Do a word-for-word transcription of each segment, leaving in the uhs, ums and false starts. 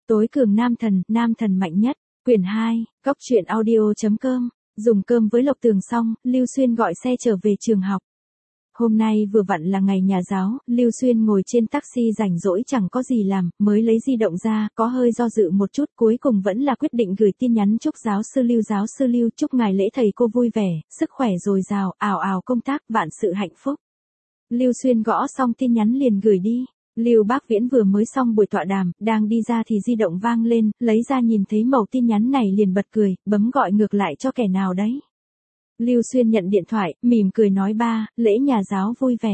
Tối cường nam thần, nam thần mạnh nhất, quyển hai, góc truyện audio.com, dùng cơm với Lộc Tường xong, Lưu Xuyên gọi xe trở về trường học. Hôm nay vừa vặn là ngày nhà giáo, Lưu Xuyên ngồi trên taxi rảnh rỗi chẳng có gì làm, mới lấy di động ra, có hơi do dự một chút, cuối cùng vẫn là quyết định gửi tin nhắn chúc giáo sư Lưu giáo sư Lưu chúc ngài lễ thầy cô vui vẻ, sức khỏe dồi dào, ào ào công tác, vạn sự hạnh phúc. Lưu Xuyên gõ xong tin nhắn liền gửi đi. Lưu Bác Viễn vừa mới xong buổi tọa đàm, đang đi ra thì di động vang lên, lấy ra nhìn thấy mẩu tin nhắn này liền bật cười, bấm gọi ngược lại cho kẻ nào đấy. Lưu Xuyên nhận điện thoại, mỉm cười nói ba, lễ nhà giáo vui vẻ.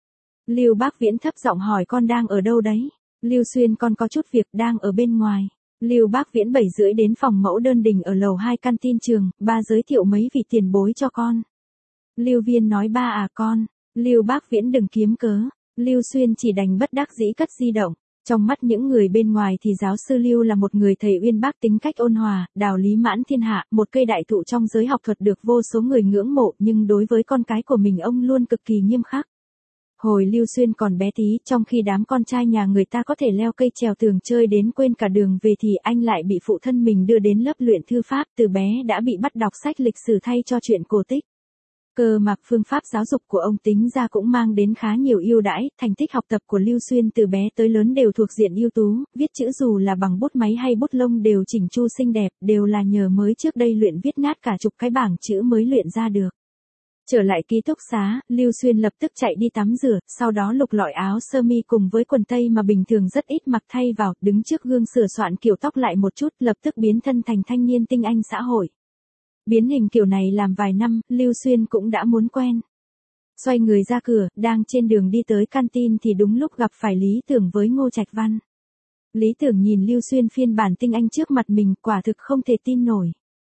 Lưu Bác Viễn thấp giọng hỏi con đang ở đâu đấy? Lưu Xuyên con có chút việc đang ở bên ngoài. Lưu Bác Viễn bảy rưỡi đến phòng mẫu đơn đình ở lầu hai căn tin trường, ba giới thiệu mấy vị tiền bối cho con. Lưu Viên nói ba à con. Lưu Bác Viễn đừng kiếm cớ. Lưu Xuyên chỉ đành bất đắc dĩ cất di động. Trong mắt những người bên ngoài thì giáo sư Lưu là một người thầy uyên bác tính cách ôn hòa, đạo lý mãn thiên hạ, một cây đại thụ trong giới học thuật được vô số người ngưỡng mộ, nhưng đối với con cái của mình ông luôn cực kỳ nghiêm khắc. Hồi Lưu Xuyên còn bé tí, trong khi đám con trai nhà người ta có thể leo cây trèo tường chơi đến quên cả đường về thì anh lại bị phụ thân mình đưa đến lớp luyện thư pháp, từ bé đã bị bắt đọc sách lịch sử thay cho chuyện cổ tích. Cơ mà phương pháp giáo dục của ông tính ra cũng mang đến khá nhiều ưu đãi, thành tích học tập của Lưu Xuyên từ bé tới lớn đều thuộc diện ưu tú, viết chữ dù là bằng bút máy hay bút lông đều chỉnh chu xinh đẹp, đều là nhờ mới trước đây luyện viết nát cả chục cái bảng chữ mới luyện ra được. Trở lại ký túc xá, Lưu Xuyên lập tức chạy đi tắm rửa, sau đó lục lọi áo sơ mi cùng với quần tây mà bình thường rất ít mặc thay vào, đứng trước gương sửa soạn kiểu tóc lại một chút, lập tức biến thân thành thanh niên tinh anh xã hội. Biến hình kiểu này làm vài năm, Lưu Xuyên cũng đã muốn quen. Xoay người ra cửa, đang trên đường đi tới canteen thì đúng lúc gặp phải Lý Tưởng với Ngô Trạch Văn. Lý Tưởng nhìn Lưu Xuyên phiên bản tinh anh trước mặt mình, quả thực không thể tin nổi.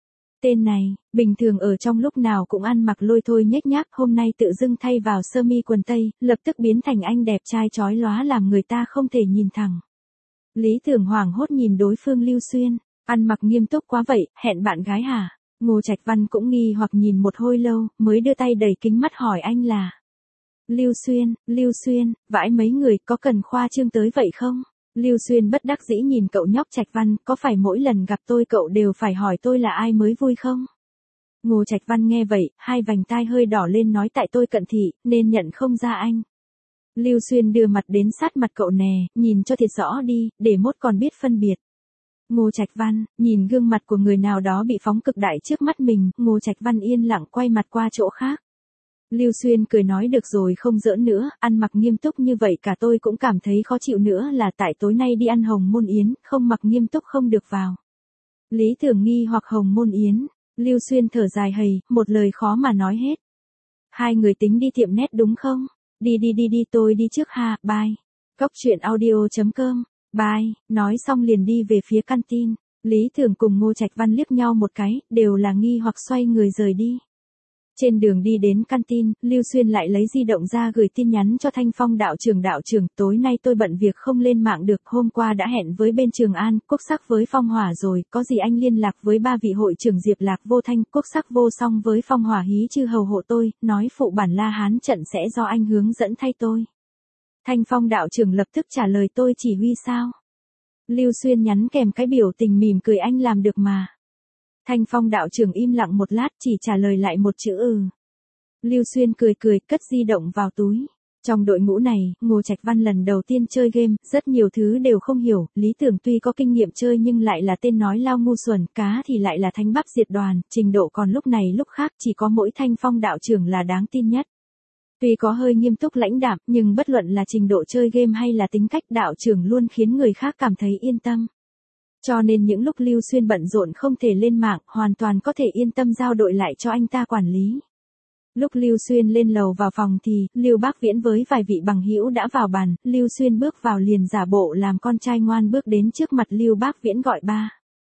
Tên này, bình thường ở trong lúc nào cũng ăn mặc lôi thôi nhếch nhác, hôm nay tự dưng thay vào sơ mi quần tây, lập tức biến thành anh đẹp trai chói lóa làm người ta không thể nhìn thẳng. Lý Tưởng hoảng hốt nhìn đối phương Lưu Xuyên, ăn mặc nghiêm túc quá vậy, hẹn bạn gái hả? Ngô Trạch Văn cũng nghi hoặc nhìn một hồi lâu, mới đưa tay đẩy kính mắt hỏi anh là. Lưu Xuyên, Lưu Xuyên, vãi mấy người, có cần khoa trương tới vậy không? Lưu Xuyên bất đắc dĩ nhìn cậu nhóc Trạch Văn, có phải mỗi lần gặp tôi cậu đều phải hỏi tôi là ai mới vui không? Ngô Trạch Văn nghe vậy, hai vành tai hơi đỏ lên nói tại tôi cận thị, nên nhận không ra anh. Lưu Xuyên đưa mặt đến sát mặt cậu nè, nhìn cho thiệt rõ đi, để mốt còn biết phân biệt. Ngô Trạch Văn, nhìn gương mặt của người nào đó bị phóng cực đại trước mắt mình, Ngô Trạch Văn yên lặng quay mặt qua chỗ khác. Lưu Xuyên cười nói được rồi không giỡn nữa, ăn mặc nghiêm túc như vậy cả tôi cũng cảm thấy khó chịu nữa là tại tối nay đi ăn hồng môn yến, không mặc nghiêm túc không được vào. Lý Tưởng nghi hoặc hồng môn yến, Lưu Xuyên thở dài hầy, một lời khó mà nói hết. Hai người tính đi tiệm nét đúng không? Đi đi đi đi tôi đi trước ha, bye. Góc truyện audio.com. Bye, nói xong liền đi về phía canteen. Lý Tưởng cùng Ngô Trạch Văn liếc nhau một cái, đều là nghi hoặc xoay người rời đi. Trên đường đi đến canteen, Lưu Xuyên lại lấy di động ra gửi tin nhắn cho Thanh Phong đạo trưởng đạo trưởng, tối nay tôi bận việc không lên mạng được, hôm qua đã hẹn với bên Trường An, Quốc Sắc với Phong Hỏa rồi, có gì anh liên lạc với ba vị hội trưởng Diệp Lạc Vô Thanh, Quốc Sắc Vô Song với Phong Hỏa hí chư hầu hộ tôi, nói phụ bản La Hán trận sẽ do anh hướng dẫn thay tôi. Thanh Phong đạo trưởng lập tức trả lời tôi chỉ huy sao? Lưu Xuyên nhắn kèm cái biểu tình mỉm cười anh làm được mà. Thanh Phong đạo trưởng im lặng một lát chỉ trả lời lại một chữ ừ. Lưu Xuyên cười cười cất di động vào túi. Trong đội ngũ này, Ngô Trạch Văn lần đầu tiên chơi game, rất nhiều thứ đều không hiểu, Lý Tưởng tuy có kinh nghiệm chơi nhưng lại là tên nói lao ngu xuẩn, cá thì lại là thanh bắp diệt đoàn, trình độ còn lúc này lúc khác chỉ có mỗi Thanh Phong đạo trưởng là đáng tin nhất. Tuy có hơi nghiêm túc lãnh đạm, nhưng bất luận là trình độ chơi game hay là tính cách đạo trưởng luôn khiến người khác cảm thấy yên tâm. Cho nên những lúc Lưu Xuyên bận rộn không thể lên mạng, hoàn toàn có thể yên tâm giao đội lại cho anh ta quản lý. Lúc Lưu Xuyên lên lầu vào phòng thì, Lưu Bác Viễn với vài vị bằng hữu đã vào bàn, Lưu Xuyên bước vào liền giả bộ làm con trai ngoan bước đến trước mặt Lưu Bác Viễn gọi ba.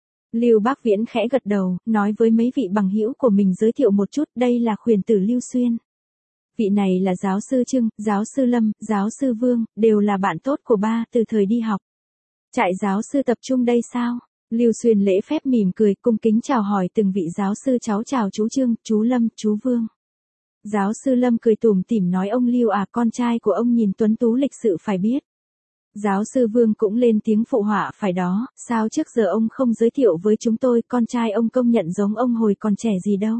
Lưu Bác Viễn khẽ gật đầu, nói với mấy vị bằng hữu của mình giới thiệu một chút, đây là khuyển tử Lưu Xuyên. Vị này là giáo sư Trưng, giáo sư Lâm, giáo sư Vương, đều là bạn tốt của ba từ thời đi học. Trại giáo sư tập trung đây sao? Lưu Xuyên lễ phép mỉm cười, cung kính chào hỏi từng vị giáo sư cháu chào chú Trương, chú Lâm, chú Vương. Giáo sư Lâm cười tủm tỉm nói ông Lưu à, con trai của ông nhìn tuấn tú lịch sự phải biết. Giáo sư Vương cũng lên tiếng phụ họa, phải đó, sao trước giờ ông không giới thiệu với chúng tôi, con trai ông công nhận giống ông hồi còn trẻ gì đâu.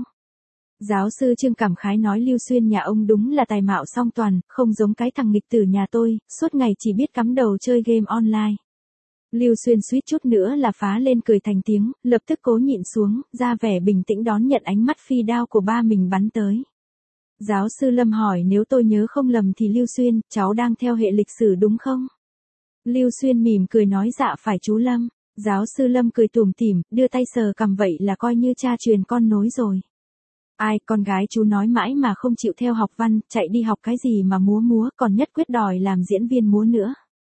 Giáo sư Trương cảm khái nói Lưu Xuyên nhà ông đúng là tài mạo song toàn, không giống cái thằng nghịch tử nhà tôi, suốt ngày chỉ biết cắm đầu chơi game online. Lưu Xuyên suýt chút nữa là phá lên cười thành tiếng, lập tức cố nhịn xuống, ra vẻ bình tĩnh đón nhận ánh mắt phi đao của ba mình bắn tới. Giáo sư Lâm hỏi nếu tôi nhớ không lầm thì Lưu Xuyên, cháu đang theo hệ lịch sử đúng không? Lưu Xuyên mỉm cười nói dạ phải chú Lâm. Giáo sư Lâm cười tủm tỉm, đưa tay sờ cằm vậy là coi như cha truyền con nối rồi. Ai, con gái chú nói mãi mà không chịu theo học văn, chạy đi học cái gì mà múa múa, còn nhất quyết đòi làm diễn viên múa nữa.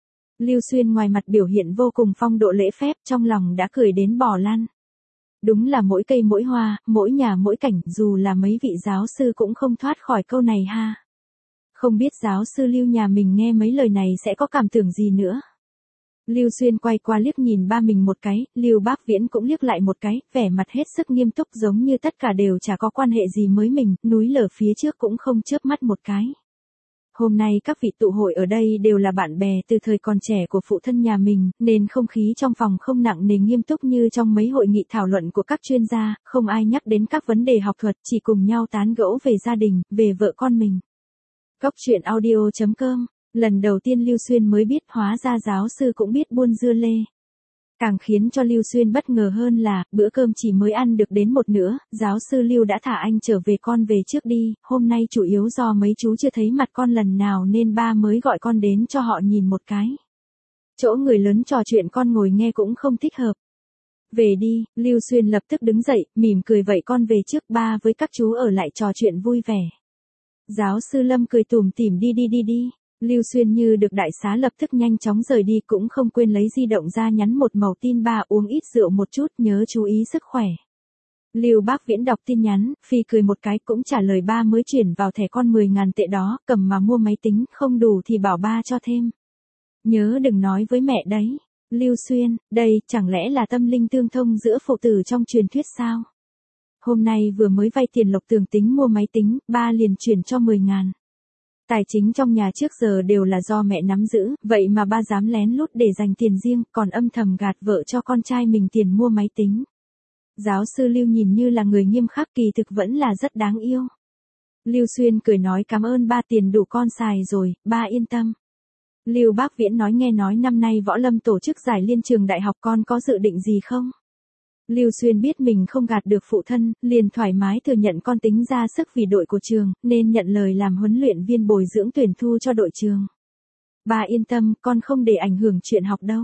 Lưu Xuyên ngoài mặt biểu hiện vô cùng phong độ lễ phép, trong lòng đã cười đến bò lăn. Đúng là mỗi cây mỗi hoa, mỗi nhà mỗi cảnh, dù là mấy vị giáo sư cũng không thoát khỏi câu này ha. Không biết giáo sư Lưu nhà mình nghe mấy lời này sẽ có cảm tưởng gì nữa. Lưu Xuyên quay qua liếc nhìn ba mình một cái, Lưu Bác Viễn cũng liếc lại một cái, vẻ mặt hết sức nghiêm túc giống như tất cả đều chả có quan hệ gì với mình, núi lở phía trước cũng không chớp mắt một cái. Hôm nay các vị tụ hội ở đây đều là bạn bè từ thời còn trẻ của phụ thân nhà mình, nên không khí trong phòng không nặng nề nghiêm túc như trong mấy hội nghị thảo luận của các chuyên gia, không ai nhắc đến các vấn đề học thuật, chỉ cùng nhau tán gẫu về gia đình, về vợ con mình. Cốc truyện audio chấm com. Lần đầu tiên Lưu Xuyên mới biết hóa ra giáo sư cũng biết buôn dưa lê. Càng khiến cho Lưu Xuyên bất ngờ hơn là, bữa cơm chỉ mới ăn được đến một nửa, giáo sư Lưu đã thả anh trở về, con về trước đi, hôm nay chủ yếu do mấy chú chưa thấy mặt con lần nào nên ba mới gọi con đến cho họ nhìn một cái. Chỗ người lớn trò chuyện con ngồi nghe cũng không thích hợp. Về đi, Lưu Xuyên lập tức đứng dậy, mỉm cười vậy con về trước, ba với các chú ở lại trò chuyện vui vẻ. Giáo sư Lâm cười tủm tỉm đi đi đi đi. Lưu Xuyên như được đại xá lập tức nhanh chóng rời đi, cũng không quên lấy di động ra nhắn một mẩu tin: ba uống ít rượu một chút, nhớ chú ý sức khỏe. Lưu Bác Viễn đọc tin nhắn, phi cười một cái cũng trả lời: ba mới chuyển vào thẻ con mười ngàn tệ đó, cầm mà mua máy tính, không đủ thì bảo ba cho thêm. Nhớ đừng nói với mẹ đấy. Lưu Xuyên, đây chẳng lẽ là tâm linh tương thông giữa phụ tử trong truyền thuyết sao? Hôm nay vừa mới vay tiền Lộc Tường tính mua máy tính, ba liền chuyển cho mười ngàn. Tài chính trong nhà trước giờ đều là do mẹ nắm giữ, vậy mà ba dám lén lút để dành tiền riêng, còn âm thầm gạt vợ cho con trai mình tiền mua máy tính. Giáo sư Lưu nhìn như là người nghiêm khắc, kỳ thực vẫn là rất đáng yêu. Lưu Xuyên cười nói cảm ơn ba, tiền đủ con xài rồi, ba yên tâm. Lưu Bác Viễn nói nghe nói năm nay Võ Lâm tổ chức giải liên trường đại học, con có dự định gì không? Lưu Xuyên biết mình không gạt được phụ thân, liền thoải mái thừa nhận con tính ra sức vì đội của trường, nên nhận lời làm huấn luyện viên bồi dưỡng tuyển thu cho đội trường. Ba yên tâm, con không để ảnh hưởng chuyện học đâu.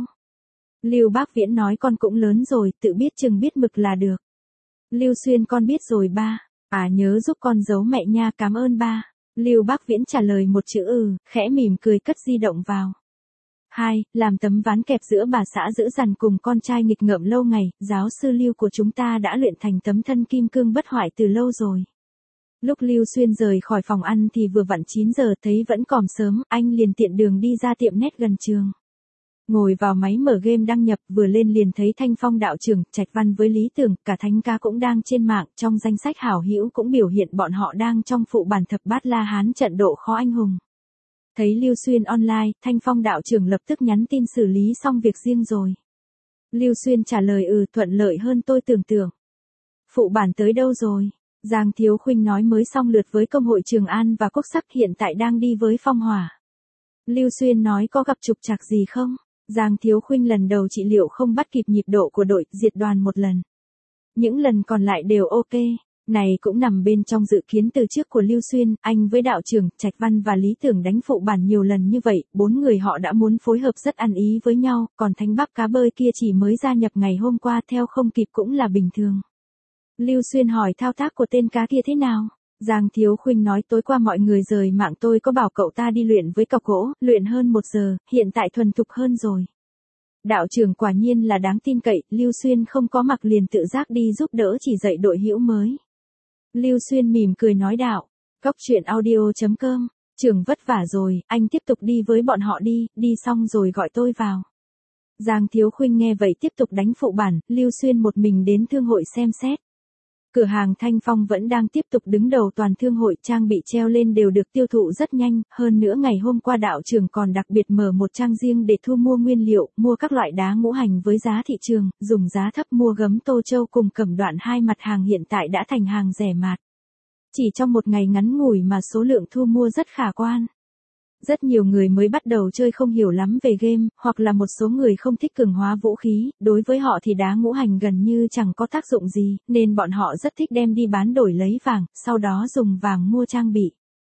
Lưu Bác Viễn nói con cũng lớn rồi, tự biết chừng biết mực là được. Lưu Xuyên con biết rồi ba, à nhớ giúp con giấu mẹ nha, cảm ơn ba. Lưu Bác Viễn trả lời một chữ ừ, khẽ mỉm cười cất di động vào. Hai, làm tấm ván kẹp giữa bà xã dữ dằn cùng con trai nghịch ngợm lâu ngày, giáo sư Lưu của chúng ta đã luyện thành tấm thân kim cương bất hoại từ lâu rồi. Lúc Lưu Xuyên rời khỏi phòng ăn thì vừa vặn chín giờ, thấy vẫn còn sớm, anh liền tiện đường đi ra tiệm net gần trường. Ngồi vào máy mở game đăng nhập, vừa lên liền thấy Thanh Phong đạo trưởng, Trạch Văn với Lý Tưởng, cả Thánh Ca cũng đang trên mạng, trong danh sách hảo hữu cũng biểu hiện bọn họ đang trong phụ bản thập bát La Hán trận độ khó anh hùng. Thấy Lưu Xuyên online, Thanh Phong đạo trưởng lập tức nhắn tin xử lý xong việc riêng rồi. Lưu Xuyên trả lời ừ, thuận lợi hơn tôi tưởng tượng. Phụ bản tới đâu rồi? Giang Thiếu Khuynh nói mới xong lượt với công hội Trường An và Quốc Sắc, hiện tại đang đi với Phong Hỏa. Lưu Xuyên nói có gặp trục trặc gì không? Giang Thiếu Khuynh lần đầu trị liệu không bắt kịp nhịp độ của đội, diệt đoàn một lần. Những lần còn lại đều ok. Này cũng nằm bên trong dự kiến từ trước của Lưu Xuyên, anh với đạo trưởng, Trạch Văn và Lý Tưởng đánh phụ bản nhiều lần như vậy, bốn người họ đã muốn phối hợp rất ăn ý với nhau, còn Thánh Bắp Cá Bơi kia chỉ mới gia nhập ngày hôm qua, theo không kịp cũng là bình thường. Lưu Xuyên hỏi thao tác của tên cá kia thế nào? Giang Thiếu Khuynh nói tối qua mọi người rời mạng, tôi có bảo cậu ta đi luyện với cọc gỗ, luyện hơn một giờ, hiện tại thuần thục hơn rồi. Đạo trưởng quả nhiên là đáng tin cậy, Lưu Xuyên không có mặc liền tự giác đi giúp đỡ chỉ dạy đội hữu mới. Lưu Xuyên mỉm cười nói đạo, cốc truyện audio chấm com, trưởng vất vả rồi, anh tiếp tục đi với bọn họ đi, đi xong rồi gọi tôi vào. Giang Thiếu Khuynh nghe vậy tiếp tục đánh phụ bản, Lưu Xuyên một mình đến thương hội xem xét. Cửa hàng Thanh Phong vẫn đang tiếp tục đứng đầu toàn thương hội, trang bị treo lên đều được tiêu thụ rất nhanh, hơn nữa ngày hôm qua đạo trưởng còn đặc biệt mở một trang riêng để thu mua nguyên liệu, mua các loại đá ngũ hành với giá thị trường, dùng giá thấp mua gấm Tô Châu cùng Cẩm Đoạn, hai mặt hàng hiện tại đã thành hàng rẻ mạt. Chỉ trong một ngày ngắn ngủi mà số lượng thu mua rất khả quan. Rất nhiều người mới bắt đầu chơi không hiểu lắm về game, hoặc là một số người không thích cường hóa vũ khí, đối với họ thì đá ngũ hành gần như chẳng có tác dụng gì, nên bọn họ rất thích đem đi bán đổi lấy vàng, sau đó dùng vàng mua trang bị.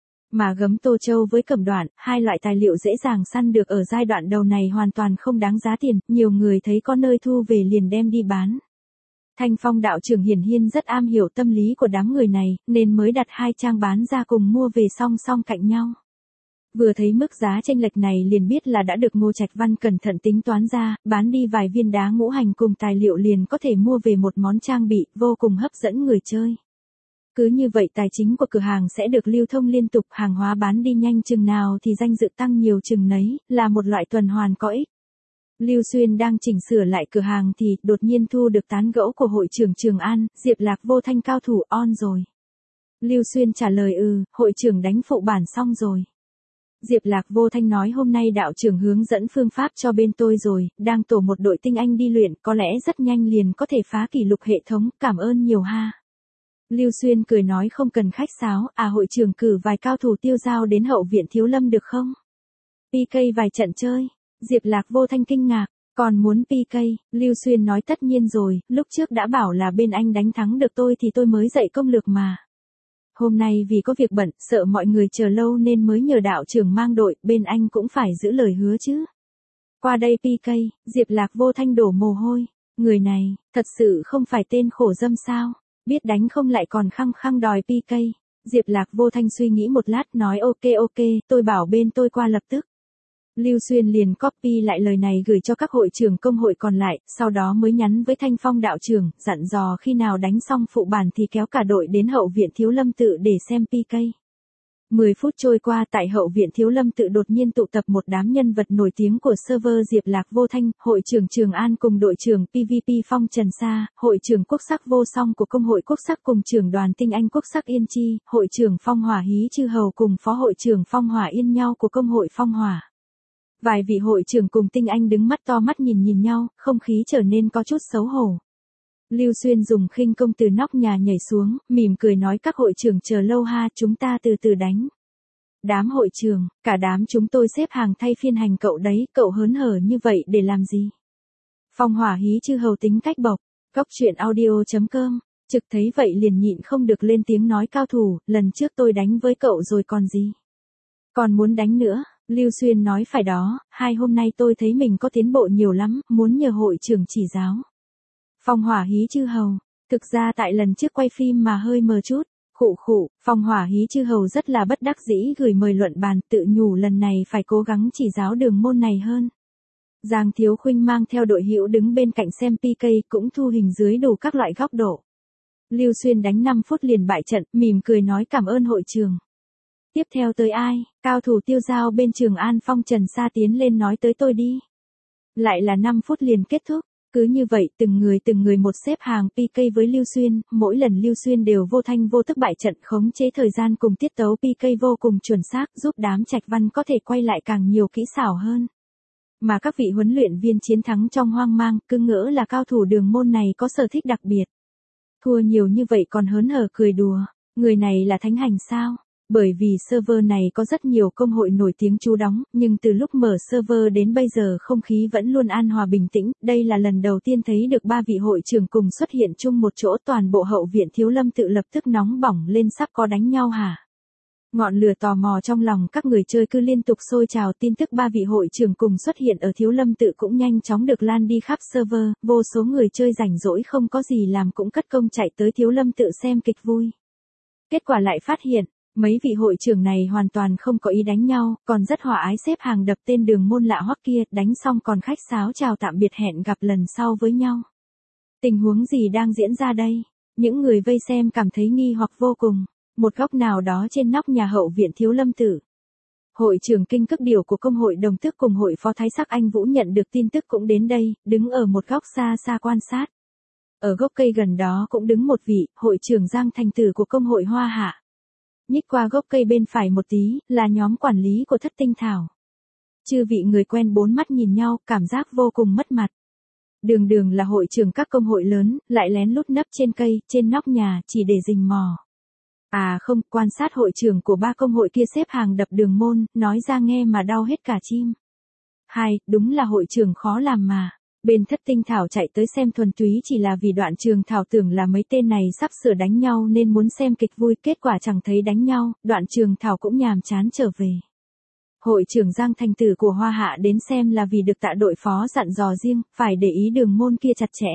Mà gấm Tô Châu với Cẩm Đoạn, hai loại tài liệu dễ dàng săn được ở giai đoạn đầu này hoàn toàn không đáng giá tiền, nhiều người thấy có nơi thu về liền đem đi bán. Thanh Phong đạo trưởng hiển nhiên rất am hiểu tâm lý của đám người này, nên mới đặt hai trang bán ra cùng mua về song song cạnh nhau. Vừa thấy mức giá chênh lệch này liền biết là đã được Ngô Trạch Văn cẩn thận tính toán ra, bán đi vài viên đá ngũ hành cùng tài liệu liền có thể mua về một món trang bị, vô cùng hấp dẫn người chơi. Cứ như vậy tài chính của cửa hàng sẽ được lưu thông liên tục, hàng hóa bán đi nhanh chừng nào thì danh dự tăng nhiều chừng nấy, là một loại tuần hoàn có ích. Lưu Xuyên đang chỉnh sửa lại cửa hàng thì đột nhiên thu được tán gẫu của hội trưởng Trường An, Diệp Lạc Vô Thanh cao thủ on rồi. Lưu Xuyên trả lời ừ, hội trưởng đánh phụ bản xong rồi. Diệp Lạc Vô Thanh nói hôm nay đạo trưởng hướng dẫn phương pháp cho bên tôi rồi, đang tổ một đội tinh anh đi luyện, có lẽ rất nhanh liền có thể phá kỷ lục hệ thống, cảm ơn nhiều ha. Lưu Xuyên cười nói không cần khách sáo, à hội trưởng cử vài cao thủ tiêu giao đến hậu viện Thiếu Lâm được không? pê ca vài trận chơi, Diệp Lạc Vô Thanh kinh ngạc, còn muốn pê ca, Lưu Xuyên nói tất nhiên rồi, lúc trước đã bảo là bên anh đánh thắng được tôi thì tôi mới dạy công lược mà. Hôm nay vì có việc bận, sợ mọi người chờ lâu nên mới nhờ đạo trưởng mang đội, bên anh cũng phải giữ lời hứa chứ. Qua đây pê ca, Diệp Lạc Vô Thanh đổ mồ hôi, người này, thật sự không phải tên khổ dâm sao, biết đánh không lại còn khăng khăng đòi pê ca. Diệp Lạc Vô Thanh suy nghĩ một lát nói ok ok, tôi bảo bên tôi qua lập tức. Lưu Xuyên liền copy lại lời này gửi cho các hội trưởng công hội còn lại, sau đó mới nhắn với Thanh Phong đạo trưởng, dặn dò khi nào đánh xong phụ bản thì kéo cả đội đến hậu viện Thiếu Lâm tự để xem pê ca. mười phút trôi qua, tại hậu viện Thiếu Lâm tự đột nhiên tụ tập một đám nhân vật nổi tiếng của server Diệp Lạc Vô Thanh, hội trưởng Trường An cùng đội trưởng pê vê pê Phong Trần Sa, hội trưởng Quốc Sắc Vô Song của công hội Quốc Sắc cùng trưởng đoàn tinh anh Quốc Sắc Yên Chi, hội trưởng Phong Hỏa Hí Chư Hầu cùng phó hội trưởng Phong Hỏa Yên Nhau của công hội Phong Hỏa. Vài vị hội trưởng cùng tinh anh đứng mắt to mắt nhìn nhìn nhau, không khí trở nên có chút xấu hổ. Lưu Xuyên dùng khinh công từ nóc nhà nhảy xuống, mỉm cười nói các hội trưởng chờ lâu ha, chúng ta từ từ đánh. Đám hội trưởng, cả đám chúng tôi xếp hàng thay phiên hành cậu đấy, cậu hớn hở như vậy để làm gì? Phong Hỏa Hí Chư Hầu tính cách bộc, Cóc Truyện Audio chấm com, Trực thấy vậy liền nhịn không được lên tiếng nói cao thủ, lần trước tôi đánh với cậu rồi còn gì? Còn muốn đánh nữa? Lưu Xuyên nói phải đó, hai hôm nay tôi thấy mình có tiến bộ nhiều lắm, muốn nhờ hội trưởng chỉ giáo. Phong Hỏa Hí Chư Hầu, thực ra tại lần trước quay phim mà hơi mờ chút, khụ khụ, Phong Hỏa Hí Chư Hầu rất là bất đắc dĩ gửi mời luận bàn, tự nhủ lần này phải cố gắng chỉ giáo đường môn này hơn. Giang Thiếu Khuynh mang theo đội hữu đứng bên cạnh xem pê ca cũng thu hình dưới đủ các loại góc độ. Lưu Xuyên đánh năm phút liền bại trận, mỉm cười nói cảm ơn hội trưởng. Tiếp theo tới ai, cao thủ tiêu giao bên Trường An Phong Trần Sa tiến lên nói tới tôi đi. Lại là năm phút liền kết thúc, cứ như vậy từng người từng người một xếp hàng pê ca với Lưu Xuyên, mỗi lần Lưu Xuyên đều vô thanh vô tức bại trận khống chế thời gian cùng tiết tấu pê ca vô cùng chuẩn xác giúp đám Trạch Văn có thể quay lại càng nhiều kỹ xảo hơn. Mà các vị huấn luyện viên chiến thắng trong hoang mang, cứ ngỡ là cao thủ đường môn này có sở thích đặc biệt. Thua nhiều như vậy còn hớn hở cười đùa, người này là thánh hành sao? Bởi vì server này có rất nhiều công hội nổi tiếng trú đóng, nhưng từ lúc mở server đến bây giờ không khí vẫn luôn an hòa bình tĩnh, đây là lần đầu tiên thấy được ba vị hội trưởng cùng xuất hiện chung một chỗ, toàn bộ hậu viện Thiếu Lâm tự lập tức nóng bỏng lên sắp có đánh nhau hả? Ngọn lửa tò mò trong lòng các người chơi cứ liên tục sôi trào, tin tức ba vị hội trưởng cùng xuất hiện ở Thiếu Lâm tự cũng nhanh chóng được lan đi khắp server, vô số người chơi rảnh rỗi không có gì làm cũng cất công chạy tới Thiếu Lâm tự xem kịch vui. Kết quả lại phát hiện, mấy vị hội trưởng này hoàn toàn không có ý đánh nhau, còn rất hòa ái xếp hàng đập tên đường môn lạ hoắc kia, đánh xong còn khách sáo chào tạm biệt hẹn gặp lần sau với nhau. Tình huống gì đang diễn ra đây? Những người vây xem cảm thấy nghi hoặc vô cùng. Một góc nào đó trên nóc nhà hậu viện Thiếu Lâm tự. Hội trưởng Kinh Cức Điều của công hội Đồng Tước cùng hội phó Thái Sắc Anh Vũ nhận được tin tức cũng đến đây, đứng ở một góc xa xa quan sát. Ở gốc cây gần đó cũng đứng một vị, hội trưởng Giang thành tử của công hội Hoa Hạ. Nhích qua gốc cây bên phải một tí, là nhóm quản lý của Thất Tinh Thảo. Chư vị người quen bốn mắt nhìn nhau, cảm giác vô cùng mất mặt. Đường đường là hội trưởng các công hội lớn, lại lén lút nấp trên cây, trên nóc nhà, chỉ để rình mò. À không, quan sát hội trưởng của ba công hội kia xếp hàng đập đường môn, nói ra nghe mà đau hết cả chim. Hai, đúng là hội trưởng khó làm mà. Bên Thất Tinh Thảo chạy tới xem thuần túy chỉ là vì Đoạn Trường Thảo tưởng là mấy tên này sắp sửa đánh nhau nên muốn xem kịch vui, kết quả chẳng thấy đánh nhau, Đoạn Trường Thảo cũng nhàm chán trở về. Hội trưởng Giang thành tử của Hoa Hạ đến xem là vì được Tạ đội phó dặn dò riêng, phải để ý đường môn kia chặt chẽ.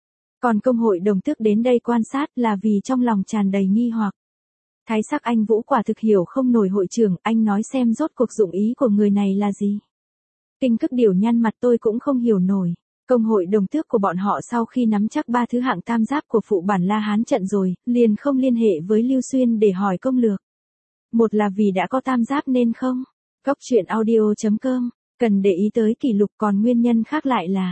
Còn công hội Đồng Tước đến đây quan sát là vì trong lòng tràn đầy nghi hoặc. Thái sắc anh Vũ quả thực hiểu không nổi hội trưởng, anh nói xem rốt cuộc dụng ý của người này là gì. Kinh Cức Điểu nhăn mặt, tôi cũng không hiểu nổi. Công hội Đồng Tước của bọn họ sau khi nắm chắc ba thứ hạng tam giáp của phụ bản La Hán trận rồi, liền không liên hệ với Lưu Xuyên để hỏi công lược. Một là vì đã có tam giáp nên không. Cốc truyện audio chấm com, cần để ý tới kỷ lục, còn nguyên nhân khác lại là.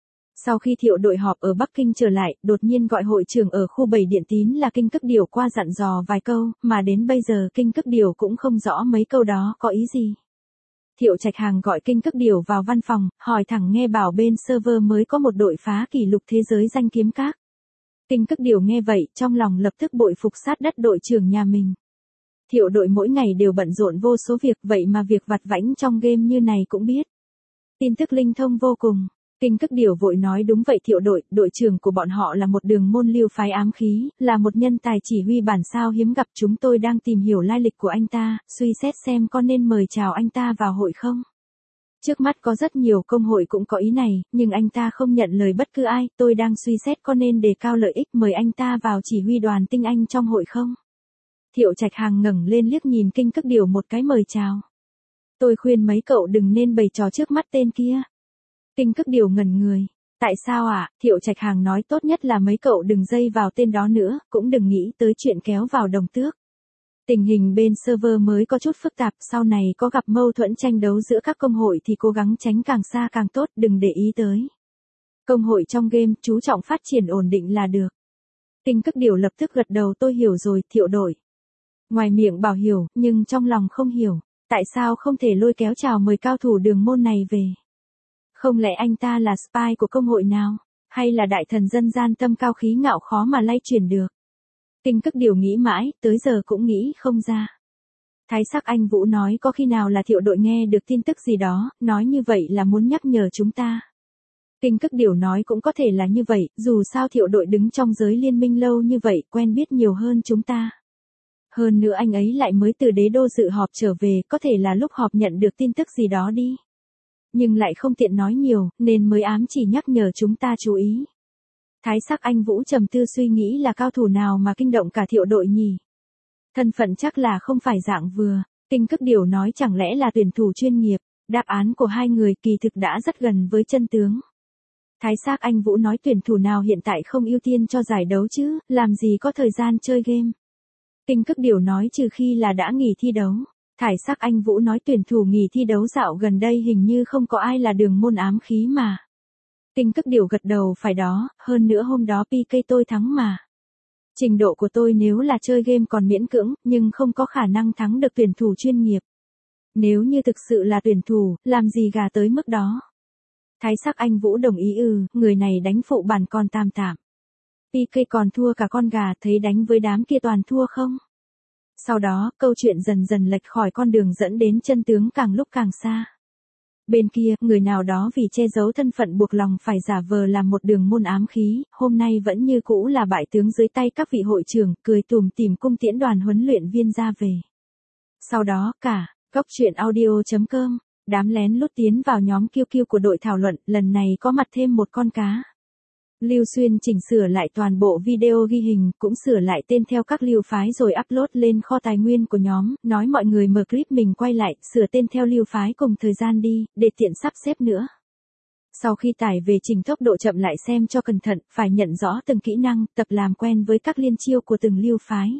Sau khi Thiệu đội họp ở Bắc Kinh trở lại, đột nhiên gọi hội trưởng ở khu bảy Điện Tín là Kinh Cức Điểu qua dặn dò vài câu, mà đến bây giờ Kinh Cức Điểu cũng không rõ mấy câu đó có ý gì. Thiệu Trạch Hàng gọi Kinh Cức Điểu vào văn phòng, hỏi thẳng nghe bảo bên server mới có một đội phá kỷ lục thế giới danh kiếm các. Kinh Cức Điểu nghe vậy, trong lòng lập tức bội phục sát đất đội trưởng nhà mình. Thiệu đội mỗi ngày đều bận rộn vô số việc, vậy mà việc vặt vãnh trong game như này cũng biết. Tin tức linh thông vô cùng. Kinh Cức Điểu vội nói đúng vậy Thiệu đội, đội trưởng của bọn họ là một đường môn lưu phái ám khí, là một nhân tài chỉ huy bản sao hiếm gặp, chúng tôi đang tìm hiểu lai lịch của anh ta, suy xét xem có nên mời chào anh ta vào hội không. Trước mắt có rất nhiều công hội cũng có ý này, nhưng anh ta không nhận lời bất cứ ai, tôi đang suy xét có nên đề cao lợi ích mời anh ta vào chỉ huy đoàn tinh anh trong hội không. Thiệu Trạch Hàng ngẩng lên liếc nhìn Kinh Cức Điểu một cái mời chào. Tôi khuyên mấy cậu đừng nên bày trò trước mắt tên kia. Kinh Cức Điểu ngẩn người. Tại sao ạ? À? Thiệu Trạch Hàng nói tốt nhất là mấy cậu đừng dây vào tên đó nữa, cũng đừng nghĩ tới chuyện kéo vào Đồng Tước. Tình hình bên server mới có chút phức tạp, sau này có gặp mâu thuẫn tranh đấu giữa các công hội thì cố gắng tránh càng xa càng tốt, đừng để ý tới. Công hội trong game chú trọng phát triển ổn định là được. Kinh Cức Điểu lập tức gật đầu, tôi hiểu rồi, Thiệu đội. Ngoài miệng bảo hiểu, nhưng trong lòng không hiểu, tại sao không thể lôi kéo chào mời cao thủ đường môn này về. Không lẽ anh ta là spy của công hội nào, hay là đại thần dân gian tâm cao khí ngạo khó mà lay chuyển được. Kinh Cức Điểu nghĩ mãi, tới giờ cũng nghĩ không ra. Thái sắc anh Vũ nói có khi nào là Thiệu đội nghe được tin tức gì đó, nói như vậy là muốn nhắc nhở chúng ta. Kinh Cức Điểu nói cũng có thể là như vậy, dù sao Thiệu đội đứng trong giới liên minh lâu như vậy, quen biết nhiều hơn chúng ta. Hơn nữa anh ấy lại mới từ đế đô dự họp trở về, có thể là lúc họp nhận được tin tức gì đó đi. Nhưng lại không tiện nói nhiều, nên mới ám chỉ nhắc nhở chúng ta chú ý. Thái sắc anh Vũ trầm tư suy nghĩ là cao thủ nào mà kinh động cả Thiệu đội nhỉ? Thân phận chắc là không phải dạng vừa. Kinh Cức Điểu nói chẳng lẽ là tuyển thủ chuyên nghiệp. Đáp án của hai người kỳ thực đã rất gần với chân tướng. Thái sắc anh Vũ nói tuyển thủ nào hiện tại không ưu tiên cho giải đấu chứ, làm gì có thời gian chơi game. Kinh Cức Điểu nói trừ khi là đã nghỉ thi đấu. Thải sắc anh Vũ nói tuyển thủ nghỉ thi đấu dạo gần đây hình như không có ai là đường môn ám khí mà. Kinh Cức Điểu gật đầu phải đó, hơn nữa hôm đó pê ca tôi thắng mà. Trình độ của tôi nếu là chơi game còn miễn cưỡng, nhưng không có khả năng thắng được tuyển thủ chuyên nghiệp. Nếu như thực sự là tuyển thủ, làm gì gà tới mức đó. Thái sắc anh Vũ đồng ý ừ, người này đánh phụ bản còn tam tạm. pê ca còn thua cả con gà, thấy đánh với đám kia toàn thua không? Sau đó, câu chuyện dần dần lệch khỏi con đường dẫn đến chân tướng càng lúc càng xa. Bên kia, người nào đó vì che giấu thân phận buộc lòng phải giả vờ làm một đường môn ám khí, hôm nay vẫn như cũ là bại tướng dưới tay các vị hội trưởng, cười tùm tìm cung tiễn đoàn huấn luyện viên ra về. Sau đó, cả, cốc truyện audio chấm com, đám lén lút tiến vào nhóm kiêu kiêu của đội thảo luận, lần này có mặt thêm một con cá. Lưu Xuyên chỉnh sửa lại toàn bộ video ghi hình, cũng sửa lại tên theo các lưu phái rồi upload lên kho tài nguyên của nhóm, nói mọi người mở clip mình quay lại, sửa tên theo lưu phái cùng thời gian đi, để tiện sắp xếp nữa. Sau khi tải về chỉnh tốc độ chậm lại xem cho cẩn thận, phải nhận rõ từng kỹ năng, tập làm quen với các liên chiêu của từng lưu phái.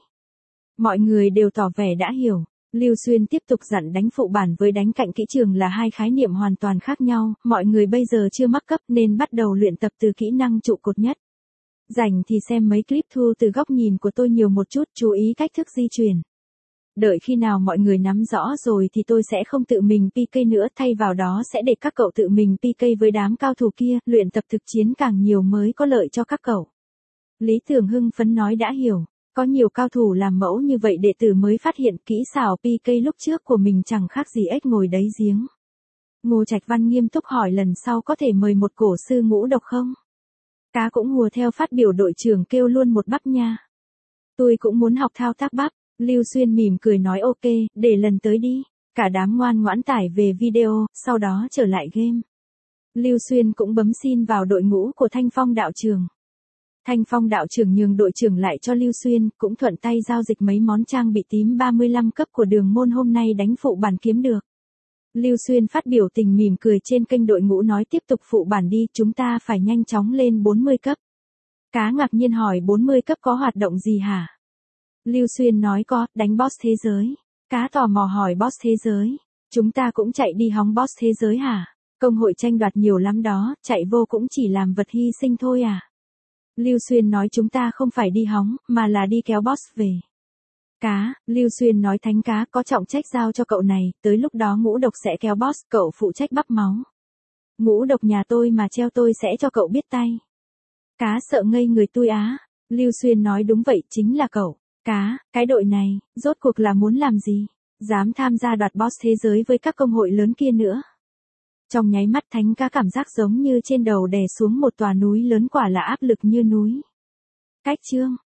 Mọi người đều tỏ vẻ đã hiểu. Lưu Xuyên tiếp tục dặn đánh phụ bản với đánh cạnh kỹ trường là hai khái niệm hoàn toàn khác nhau, mọi người bây giờ chưa mắc cấp nên bắt đầu luyện tập từ kỹ năng trụ cột nhất. Rảnh thì xem mấy clip thu từ góc nhìn của tôi nhiều một chút, chú ý cách thức di chuyển. Đợi khi nào mọi người nắm rõ rồi thì tôi sẽ không tự mình pê ca nữa, thay vào đó sẽ để các cậu tự mình pê ca với đám cao thủ kia, luyện tập thực chiến càng nhiều mới có lợi cho các cậu. Lý Tưởng hưng phấn nói đã hiểu, có nhiều cao thủ làm mẫu như vậy đệ tử mới phát hiện kỹ xảo pê ca lúc trước của mình chẳng khác gì ếch ngồi đáy giếng. Ngô Trạch Văn nghiêm túc hỏi lần sau có thể mời một cổ sư ngũ độc không? Cá cũng hùa theo phát biểu đội trưởng kêu luôn một bắp nha. Tôi cũng muốn học thao tác bắp. Lưu Xuyên mỉm cười nói ok, để lần tới đi. Cả đám ngoan ngoãn tải về video, sau đó trở lại game. Lưu Xuyên cũng bấm xin vào đội ngũ của Thanh Phong đạo trường. Thanh Phong đạo trưởng nhường đội trưởng lại cho Lưu Xuyên, cũng thuận tay giao dịch mấy món trang bị tím ba mươi lăm cấp của đường môn hôm nay đánh phụ bản kiếm được. Lưu Xuyên phát biểu tình mỉm cười trên kênh đội ngũ nói tiếp tục phụ bản đi, chúng ta phải nhanh chóng lên bốn mươi cấp. Cá ngạc nhiên hỏi bốn mươi cấp có hoạt động gì hả? Lưu Xuyên nói có, đánh boss thế giới. Cá tò mò hỏi boss thế giới. Chúng ta cũng chạy đi hóng boss thế giới hả? Công hội tranh đoạt nhiều lắm đó, chạy vô cũng chỉ làm vật hy sinh thôi à? Lưu Xuyên nói chúng ta không phải đi hóng, mà là đi kéo boss về. Cá, Lưu Xuyên nói thánh cá có trọng trách giao cho cậu này, tới lúc đó ngũ độc sẽ kéo boss, cậu phụ trách bắp máu. Ngũ độc nhà tôi mà treo tôi sẽ cho cậu biết tay. Cá sợ ngây người tôi á. Lưu Xuyên nói đúng vậy, chính là cậu. Cá, cái đội này, rốt cuộc là muốn làm gì? Dám tham gia đoạt boss thế giới với các công hội lớn kia nữa. Trong nháy mắt thánh cá cảm giác giống như trên đầu đè xuống một tòa núi lớn, quả là áp lực như núi. Cách chương